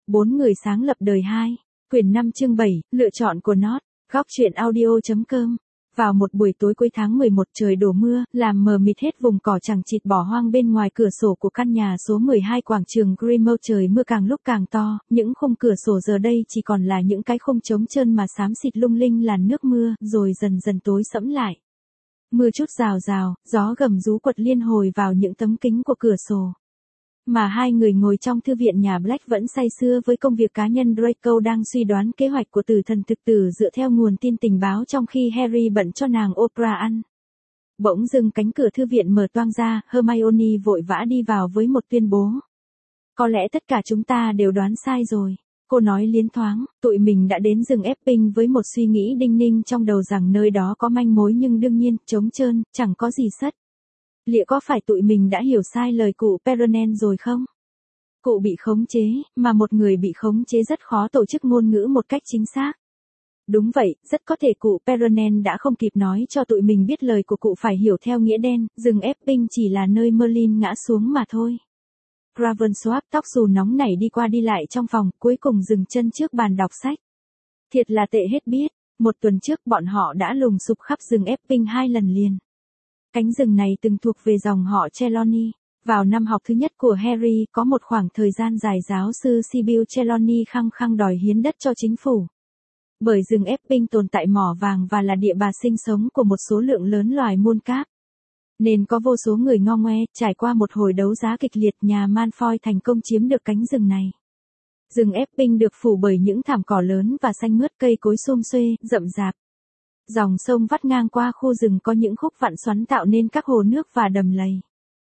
4 người sáng lập đời 2. Quyển 5 chương 7, lựa chọn của Nót. Góc truyện audio.com. Vào một buổi tối cuối tháng 11 trời đổ mưa, làm mờ mịt hết vùng cỏ chằng chịt bỏ hoang bên ngoài cửa sổ của căn nhà số 12 quảng trường Grimaud. Trời mưa càng lúc càng to, những khung cửa sổ giờ đây chỉ còn là những cái khung trống trơn mà xám xịt lung linh làn nước mưa, rồi dần dần tối sẫm lại. Mưa chút rào rào, gió gầm rú quật liên hồi vào những tấm kính của cửa sổ. Mà hai người ngồi trong thư viện nhà Black vẫn say sưa với công việc cá nhân. Draco đang suy đoán kế hoạch của tử thần thực tử dựa theo nguồn tin tình báo, trong khi Harry bận cho nàng Oprah ăn. Bỗng dưng cánh cửa thư viện mở toang ra, Hermione vội vã đi vào với một tuyên bố. Có lẽ tất cả chúng ta đều đoán sai rồi. Cô nói liến thoáng, tụi mình đã đến rừng Epping với một suy nghĩ đinh ninh trong đầu rằng nơi đó có manh mối, nhưng đương nhiên, trống trơn, chẳng có gì sất. Liệu có phải tụi mình đã hiểu sai lời cụ Peronen rồi không? Cụ bị khống chế, mà một người bị khống chế rất khó tổ chức ngôn ngữ một cách chính xác. Đúng vậy, rất có thể cụ Peronen đã không kịp nói cho tụi mình biết lời của cụ phải hiểu theo nghĩa đen, rừng Epping chỉ là nơi Merlin ngã xuống mà thôi. Ravensworth tóc xù nóng nảy đi qua đi lại trong phòng, cuối cùng dừng chân trước bàn đọc sách. Thiệt là tệ hết biết, một tuần trước bọn họ đã lùng sục khắp rừng Epping 2 lần liền. Cánh rừng này từng thuộc về dòng họ Trelawney. Vào năm học thứ nhất của Harry, có một khoảng thời gian dài giáo sư Sybil Trelawney khăng khăng đòi hiến đất cho chính phủ. Bởi rừng Epping tồn tại mỏ vàng và là địa bà sinh sống của một số lượng lớn loài muôn cáp. Nên có vô số người ngo ngoe, trải qua một hồi đấu giá kịch liệt, nhà Malfoy thành công chiếm được cánh rừng này. Rừng Epping được phủ bởi những thảm cỏ lớn và xanh mướt, cây cối xum xuê, rậm rạp. Dòng sông vắt ngang qua khu rừng có những khúc vặn xoắn tạo nên các hồ nước và đầm lầy.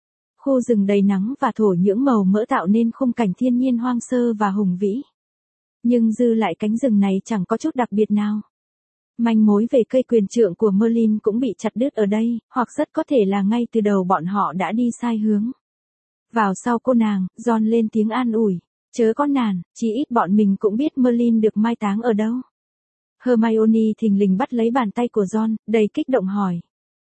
Khu rừng đầy nắng và thổ nhưỡng màu mỡ tạo nên khung cảnh thiên nhiên hoang sơ và hùng vĩ. Nhưng dư lại cánh rừng này chẳng có chút đặc biệt nào. Manh mối về cây quyền trượng của Merlin cũng bị chặt đứt ở đây, hoặc rất có thể là ngay từ đầu bọn họ đã đi sai hướng. Vào sau cô nàng, Ron lên tiếng an ủi. Chớ có nản, chí ít bọn mình cũng biết Merlin được mai táng ở đâu. Hermione thình lình bắt lấy bàn tay của Ron, đầy kích động hỏi.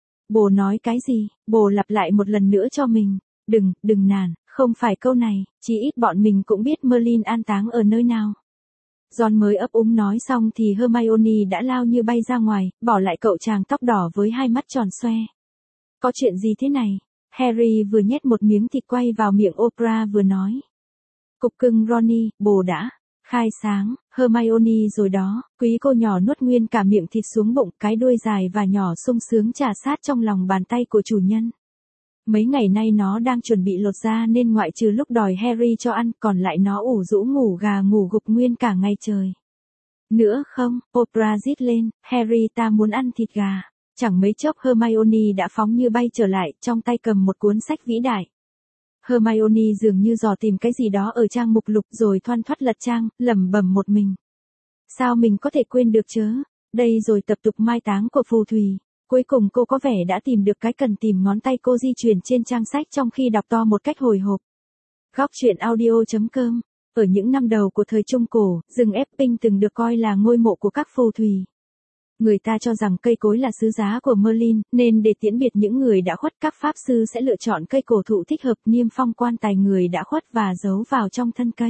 Bồ nói cái gì? Bồ lặp lại một lần nữa cho mình. Đừng nản, không phải câu này, chí ít bọn mình cũng biết Merlin an táng ở nơi nào. Ron mới ấp úng nói xong thì Hermione đã lao như bay ra ngoài, bỏ lại cậu chàng tóc đỏ với hai mắt tròn xoe. Có chuyện gì thế này? Harry vừa nhét một miếng thịt quay vào miệng Oprah vừa nói. Cục cưng Ronny, bồ đã khai sáng. Hermione rồi đó, quý cô nhỏ nuốt nguyên cả miệng thịt xuống bụng, cái đuôi dài và nhỏ sung sướng trà sát trong lòng bàn tay của chủ nhân. Mấy ngày nay nó đang chuẩn bị lột da nên ngoại trừ lúc đòi Harry cho ăn, còn lại nó ủ rũ ngủ gà ngủ gục nguyên cả ngày trời. Nữa không, Oprah rít lên, Harry ta muốn ăn thịt gà. Chẳng mấy chốc Hermione đã phóng như bay trở lại, trong tay cầm một cuốn sách vĩ đại. Hermione dường như dò tìm cái gì đó ở trang mục lục rồi thoăn thoắt lật trang, lẩm bẩm một mình. Sao mình có thể quên được chớ? Đây rồi tập tục mai táng của phù thủy. Cuối cùng cô có vẻ đã tìm được cái cần tìm, ngón tay cô di chuyển trên trang sách trong khi đọc to một cách hồi hộp. Góc truyện audio.com. Ở những năm đầu của thời Trung Cổ, rừng Epping từng được coi là ngôi mộ của các phù thủy. Người ta cho rằng cây cối là sứ giá của Merlin, nên để tiễn biệt những người đã khuất, các pháp sư sẽ lựa chọn cây cổ thụ thích hợp, niêm phong quan tài người đã khuất và giấu vào trong thân cây.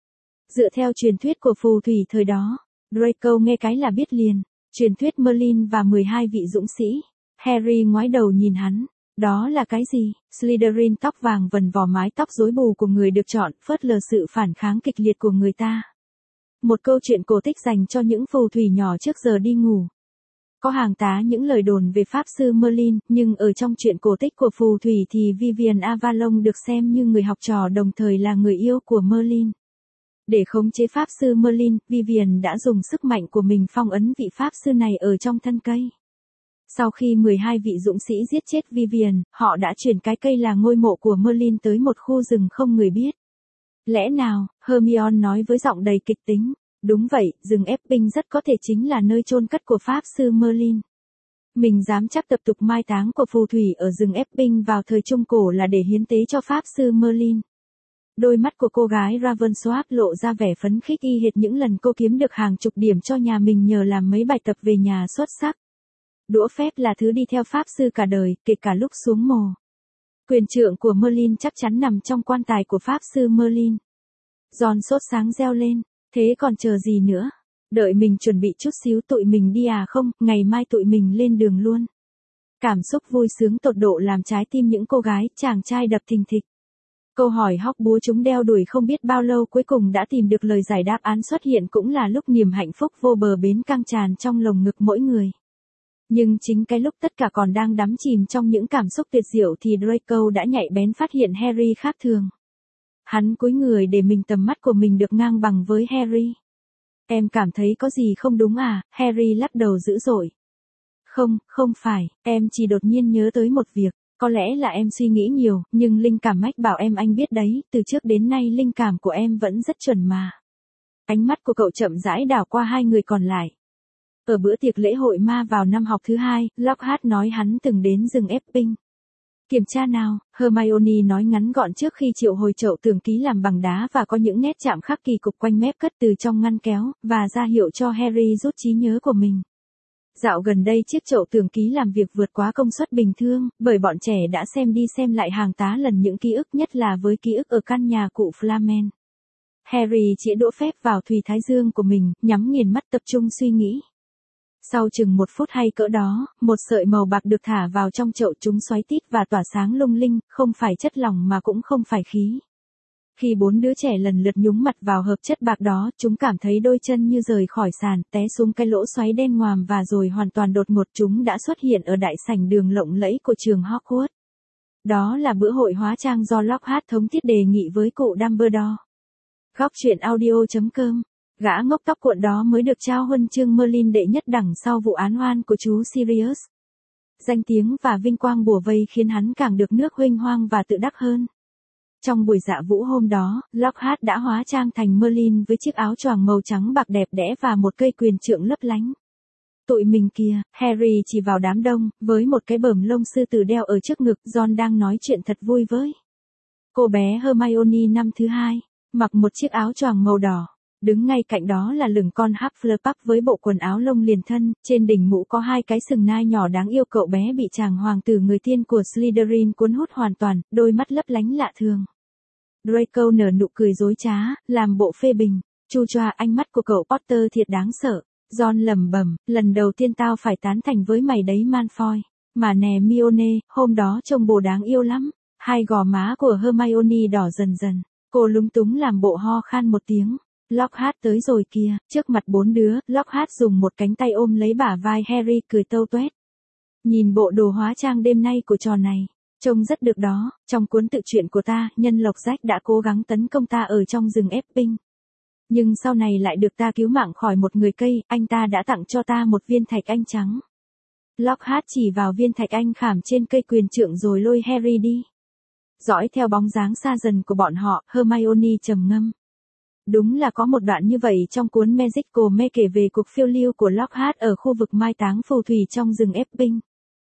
Dựa theo truyền thuyết của phù thủy thời đó, Draco nghe cái là biết liền. Truyền thuyết Merlin và 12 vị dũng sĩ. Harry ngoái đầu nhìn hắn. Đó là cái gì? Slytherin tóc vàng vần vò mái tóc rối bù của người được chọn, phớt lờ sự phản kháng kịch liệt của người ta. Một câu chuyện cổ tích dành cho những phù thủy nhỏ trước giờ đi ngủ. Có hàng tá những lời đồn về pháp sư Merlin, nhưng ở trong chuyện cổ tích của phù thủy thì Vivian Avalon được xem như người học trò đồng thời là người yêu của Merlin. Để khống chế pháp sư Merlin, Vivian đã dùng sức mạnh của mình phong ấn vị pháp sư này ở trong thân cây. Sau khi 12 vị dũng sĩ giết chết Vivian, họ đã chuyển cái cây là ngôi mộ của Merlin tới một khu rừng không người biết. Lẽ nào? Hermione nói với giọng đầy kịch tính. Đúng vậy, rừng Epping rất có thể chính là nơi chôn cất của pháp sư Merlin. Mình dám chắc tập tục mai táng của phù thủy ở rừng Epping vào thời Trung Cổ là để hiến tế cho pháp sư Merlin. Đôi mắt của cô gái Ravensworth lộ ra vẻ phấn khích y hệt những lần cô kiếm được hàng chục điểm cho nhà mình nhờ làm mấy bài tập về nhà xuất sắc. Đũa phép là thứ đi theo pháp sư cả đời, kể cả lúc xuống mồ. Quyền trượng của Merlin chắc chắn nằm trong quan tài của pháp sư Merlin. John sốt sáng reo lên, thế còn chờ gì nữa? Đợi mình chuẩn bị chút xíu tụi mình đi à không, ngày mai tụi mình lên đường luôn. Cảm xúc vui sướng tột độ làm trái tim những cô gái, chàng trai đập thình thịch. Câu hỏi hóc búa chúng đeo đuổi không biết bao lâu cuối cùng đã tìm được lời giải đáp án xuất hiện, cũng là lúc niềm hạnh phúc vô bờ bến căng tràn trong lồng ngực mỗi người. Nhưng chính cái lúc tất cả còn đang đắm chìm trong những cảm xúc tuyệt diệu thì Draco đã nhạy bén phát hiện Harry khác thường. Hắn cúi người để mình tầm mắt của mình được ngang bằng với Harry. Em cảm thấy có gì không đúng à? Harry lắc đầu dữ dội. Không, không phải, em chỉ đột nhiên nhớ tới một việc. Có lẽ là em suy nghĩ nhiều, nhưng linh cảm mách bảo em anh biết đấy, từ trước đến nay linh cảm của em vẫn rất chuẩn mà. Ánh mắt của cậu chậm rãi đảo qua hai người còn lại. Ở bữa tiệc lễ hội ma vào năm học thứ 2, Lockhart nói hắn từng đến rừng Epping. Kiểm tra nào, Hermione nói ngắn gọn trước khi triệu hồi chậu tường ký làm bằng đá và có những nét chạm khắc kỳ cục quanh mép cất từ trong ngăn kéo, và ra hiệu cho Harry rút trí nhớ của mình. Dạo gần đây chiếc chậu tường ký làm việc vượt quá công suất bình thường, bởi bọn trẻ đã xem đi xem lại hàng tá lần những ký ức, nhất là với ký ức ở căn nhà cụ Flamen. Harry chĩa đũa phép vào thùy thái dương của mình, nhắm nghiền mắt tập trung suy nghĩ. Sau chừng 1 phút hay cỡ đó, một sợi màu bạc được thả vào trong chậu, chúng xoáy tít và tỏa sáng lung linh, không phải chất lỏng mà cũng không phải khí. Khi 4 đứa trẻ lần lượt nhúng mặt vào hợp chất bạc đó, chúng cảm thấy đôi chân như rời khỏi sàn, té xuống cái lỗ xoáy đen ngòm và rồi hoàn toàn đột ngột chúng đã xuất hiện ở đại sảnh đường lộng lẫy của trường Hogwarts. Đó là bữa hội hóa trang do Lockhart thống thiết đề nghị với cụ Dumbledore. Góc truyện audio.com. Gã ngốc tóc cuộn đó mới được trao huân chương Merlin đệ nhất đẳng sau vụ án oan của chú Sirius. Danh tiếng và vinh quang bủa vây khiến hắn càng được nước huênh hoang và tự đắc hơn. Trong buổi dạ vũ hôm đó, Lockhart đã hóa trang thành Merlin với chiếc áo choàng màu trắng bạc đẹp đẽ và một cây quyền trượng lấp lánh. Tụi mình kìa, Harry chỉ vào đám đông, với một cái bờm lông sư tử đeo ở trước ngực. John đang nói chuyện thật vui với cô bé Hermione năm thứ 2, mặc một chiếc áo choàng màu đỏ. Đứng ngay cạnh đó là lửng con Hufflepuff với bộ quần áo lông liền thân, trên đỉnh mũ có 2 cái sừng nai nhỏ đáng yêu. Cậu bé bị chàng hoàng tử người tiên của Slytherin cuốn hút hoàn toàn, đôi mắt lấp lánh lạ thường. Draco nở nụ cười dối trá, làm bộ phê bình. Chu choa, ánh mắt của cậu Potter thiệt đáng sợ. John lẩm bẩm, lần đầu tiên tao phải tán thành với mày đấy Malfoy. Mà nè Mione, hôm đó trông bồ đáng yêu lắm. Hai gò má của Hermione đỏ dần dần. Cô lúng túng làm bộ ho khan một tiếng. Lockhart tới rồi kìa, trước mặt 4 đứa, Lockhart dùng một cánh tay ôm lấy bả vai Harry cười tâu tuét. Nhìn bộ đồ hóa trang đêm nay của trò này, trông rất được đó. Trong cuốn tự truyện của ta, nhân lộc rách đã cố gắng tấn công ta ở trong rừng Epping. Nhưng sau này lại được ta cứu mạng khỏi một người cây, anh ta đã tặng cho ta một viên thạch anh trắng. Lockhart chỉ vào viên thạch anh khảm trên cây quyền trượng rồi lôi Harry đi. Dõi theo bóng dáng xa dần của bọn họ, Hermione trầm ngâm. Đúng là có một đoạn như vậy trong cuốn Magical Me kể về cuộc phiêu lưu của Lockhart ở khu vực mai táng phù thủy trong rừng Epping.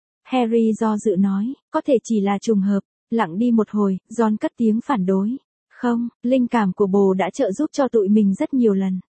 Harry do dự nói, có thể chỉ là trùng hợp. Lặng đi một hồi, John cất tiếng phản đối. Không, linh cảm của bồ đã trợ giúp cho tụi mình rất nhiều lần.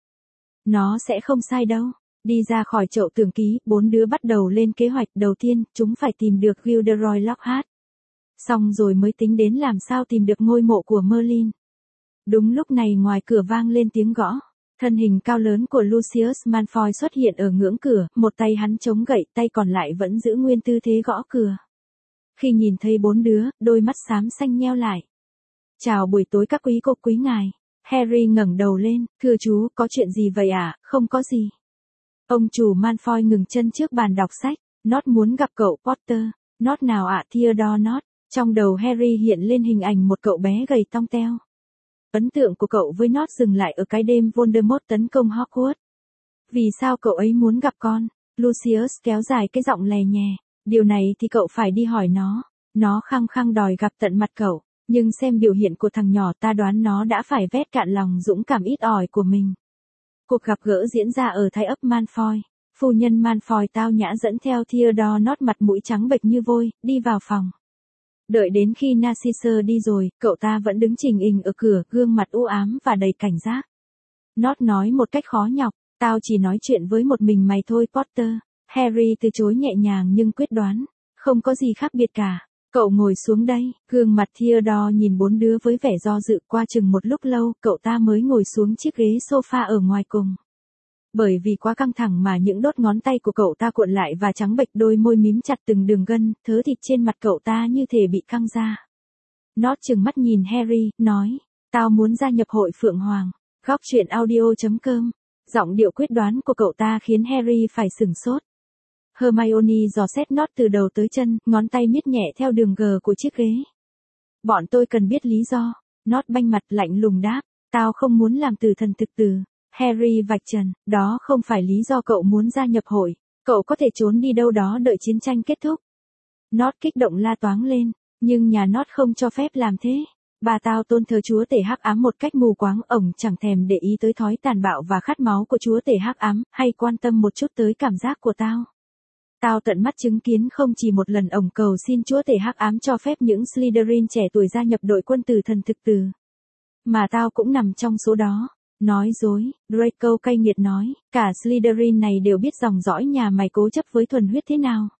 Nó sẽ không sai đâu. Đi ra khỏi chậu tường ký, 4 đứa bắt đầu lên kế hoạch. Đầu tiên, chúng phải tìm được Gilderoy Lockhart. Xong rồi mới tính đến làm sao tìm được ngôi mộ của Merlin. Đúng lúc này ngoài cửa vang lên tiếng gõ. Thân hình cao lớn của Lucius Malfoy xuất hiện ở ngưỡng cửa, một tay hắn chống gậy, tay còn lại vẫn giữ nguyên tư thế gõ cửa. Khi nhìn thấy 4 đứa, đôi mắt xám xanh nheo lại. Chào buổi tối các quý cô quý ngài. Harry ngẩng đầu lên, thưa chú, có chuyện gì vậy ạ? Không có gì. Ông chủ Malfoy ngừng chân trước bàn đọc sách. Nốt muốn gặp cậu Potter. Nốt nào ạ? Theodore Nốt. Trong đầu Harry hiện lên hình ảnh một cậu bé gầy tong teo. Ấn tượng của cậu với Nốt dừng lại ở cái đêm Voldemort tấn công Hogwarts. Vì sao cậu ấy muốn gặp con? Lucius kéo dài cái giọng lè nhè. Điều này thì cậu phải đi hỏi nó. Nó khăng khăng đòi gặp tận mặt cậu. Nhưng xem biểu hiện của thằng nhỏ ta đoán nó đã phải vét cạn lòng dũng cảm ít ỏi của mình. Cuộc gặp gỡ diễn ra ở thái ấp Malfoy. Phu nhân Malfoy tao nhã dẫn theo Theodore Nốt mặt mũi trắng bệch như vôi, đi vào phòng. Đợi đến khi Narcissus đi rồi, cậu ta vẫn đứng chình ình ở cửa, gương mặt u ám và đầy cảnh giác. Nốt nói một cách khó nhọc, tao chỉ nói chuyện với một mình mày thôi Potter. Harry từ chối nhẹ nhàng nhưng quyết đoán. Không có gì khác biệt cả. Cậu ngồi xuống đây, gương mặt Theodore nhìn bốn đứa với vẻ do dự. Qua chừng một lúc lâu, cậu ta mới ngồi xuống chiếc ghế sofa ở ngoài cùng. Bởi vì quá căng thẳng mà những đốt ngón tay của cậu ta cuộn lại và trắng bệch, đôi môi mím chặt từng đường gân, thớ thịt trên mặt cậu ta như thể bị căng ra. Nốt trừng mắt nhìn Harry, nói, tao muốn gia nhập hội Phượng Hoàng. Góc truyện audio.com. Giọng điệu quyết đoán của cậu ta khiến Harry phải sửng sốt. Hermione dò xét Nốt từ đầu tới chân, ngón tay miết nhẹ theo đường gờ của chiếc ghế. Bọn tôi cần biết lý do. Nốt banh mặt lạnh lùng đáp, tao không muốn làm tử thần thực tử. Harry vạch trần, đó không phải lý do cậu muốn gia nhập hội. Cậu có thể trốn đi đâu đó đợi chiến tranh kết thúc. Nốt kích động la toáng lên, nhưng nhà Nốt không cho phép làm thế. Bà tao tôn thờ chúa tể hắc ám một cách mù quáng, ổng chẳng thèm để ý tới thói tàn bạo và khát máu của chúa tể hắc ám, hay quan tâm một chút tới cảm giác của tao. Tao tận mắt chứng kiến không chỉ một lần ổng cầu xin chúa tể hắc ám cho phép những Slytherin trẻ tuổi gia nhập đội quân tử thần thực tử. Mà tao cũng nằm trong số đó. Nói dối, Draco cay nghiệt nói, cả Slytherin này đều biết dòng dõi nhà mày cố chấp với thuần huyết thế nào.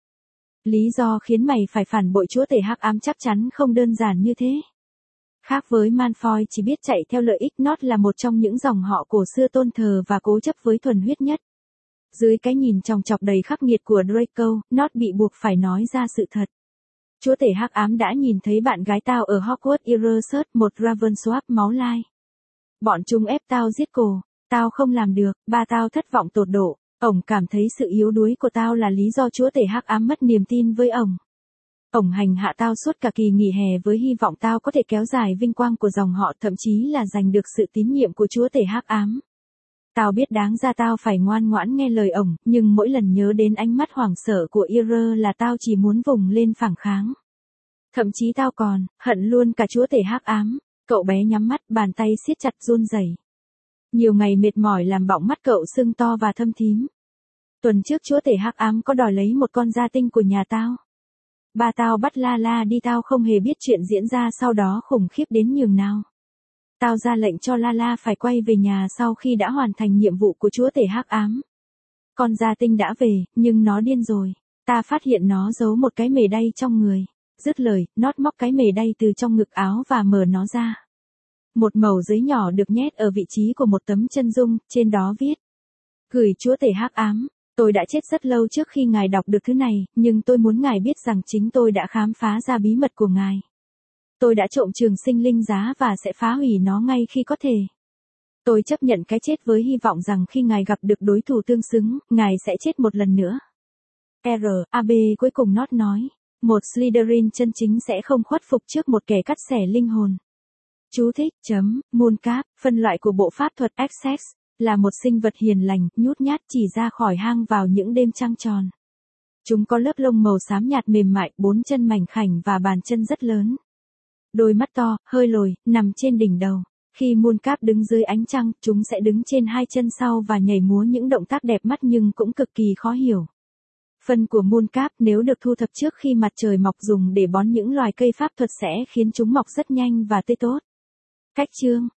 Lý do khiến mày phải phản bội chúa tể hắc ám chắc chắn không đơn giản như thế. Khác với Malfoy chỉ biết chạy theo lợi ích, Nốt là một trong những dòng họ cổ xưa tôn thờ và cố chấp với thuần huyết nhất. Dưới cái nhìn chòng chọc đầy khắc nghiệt của Draco, Nốt bị buộc phải nói ra sự thật. Chúa tể hắc ám đã nhìn thấy bạn gái tao ở Hogwarts Earthsearch, một Ravensworth máu lai. Bọn chúng ép tao giết cô, tao không làm được, ba tao thất vọng tột độ, ổng cảm thấy sự yếu đuối của tao là lý do chúa tể hắc ám mất niềm tin với ổng. Ổng hành hạ tao suốt cả kỳ nghỉ hè với hy vọng tao có thể kéo dài vinh quang của dòng họ, thậm chí là giành được sự tín nhiệm của chúa tể hắc ám. Tao biết đáng ra tao phải ngoan ngoãn nghe lời ổng, nhưng mỗi lần nhớ đến ánh mắt hoảng sợ của Ira là tao chỉ muốn vùng lên phản kháng. Thậm chí tao còn hận luôn cả chúa tể hắc ám. Cậu bé nhắm mắt, bàn tay siết chặt run rẩy. Nhiều ngày mệt mỏi làm bọng mắt cậu sưng to và thâm thím. Tuần trước chúa tể hắc ám có đòi lấy một con gia tinh của nhà tao. Ba tao bắt Lala đi, tao không hề biết chuyện diễn ra sau đó khủng khiếp đến nhường nào. Tao ra lệnh cho Lala phải quay về nhà sau khi đã hoàn thành nhiệm vụ của chúa tể hắc ám. Con gia tinh đã về, nhưng nó điên rồi. Ta phát hiện nó giấu một cái mề đay trong người. Dứt lời, Nốt móc cái mề đay từ trong ngực áo và mở nó ra. Một mẩu giấy nhỏ được nhét ở vị trí của một tấm chân dung, trên đó viết. Gửi chúa tể hắc ám, tôi đã chết rất lâu trước khi ngài đọc được thứ này, nhưng tôi muốn ngài biết rằng chính tôi đã khám phá ra bí mật của ngài. Tôi đã trộm trường sinh linh giá và sẽ phá hủy nó ngay khi có thể. Tôi chấp nhận cái chết với hy vọng rằng khi ngài gặp được đối thủ tương xứng, ngài sẽ chết một lần nữa. R.A.B. cuối cùng Nốt nói. Một Slytherin chân chính sẽ không khuất phục trước một kẻ cắt xẻ linh hồn. Chú thích, Mooncap, phân loại của bộ pháp thuật Essex, là một sinh vật hiền lành, nhút nhát chỉ ra khỏi hang vào những đêm trăng tròn. Chúng có lớp lông màu xám nhạt mềm mại, 4 chân mảnh khảnh và bàn chân rất lớn. Đôi mắt to, hơi lồi, nằm trên đỉnh đầu. Khi Mooncap đứng dưới ánh trăng, chúng sẽ đứng trên hai chân sau và nhảy múa những động tác đẹp mắt nhưng cũng cực kỳ khó hiểu. Phân của Mooncap nếu được thu thập trước khi mặt trời mọc dùng để bón những loài cây pháp thuật sẽ khiến chúng mọc rất nhanh và tươi tốt. Cách chương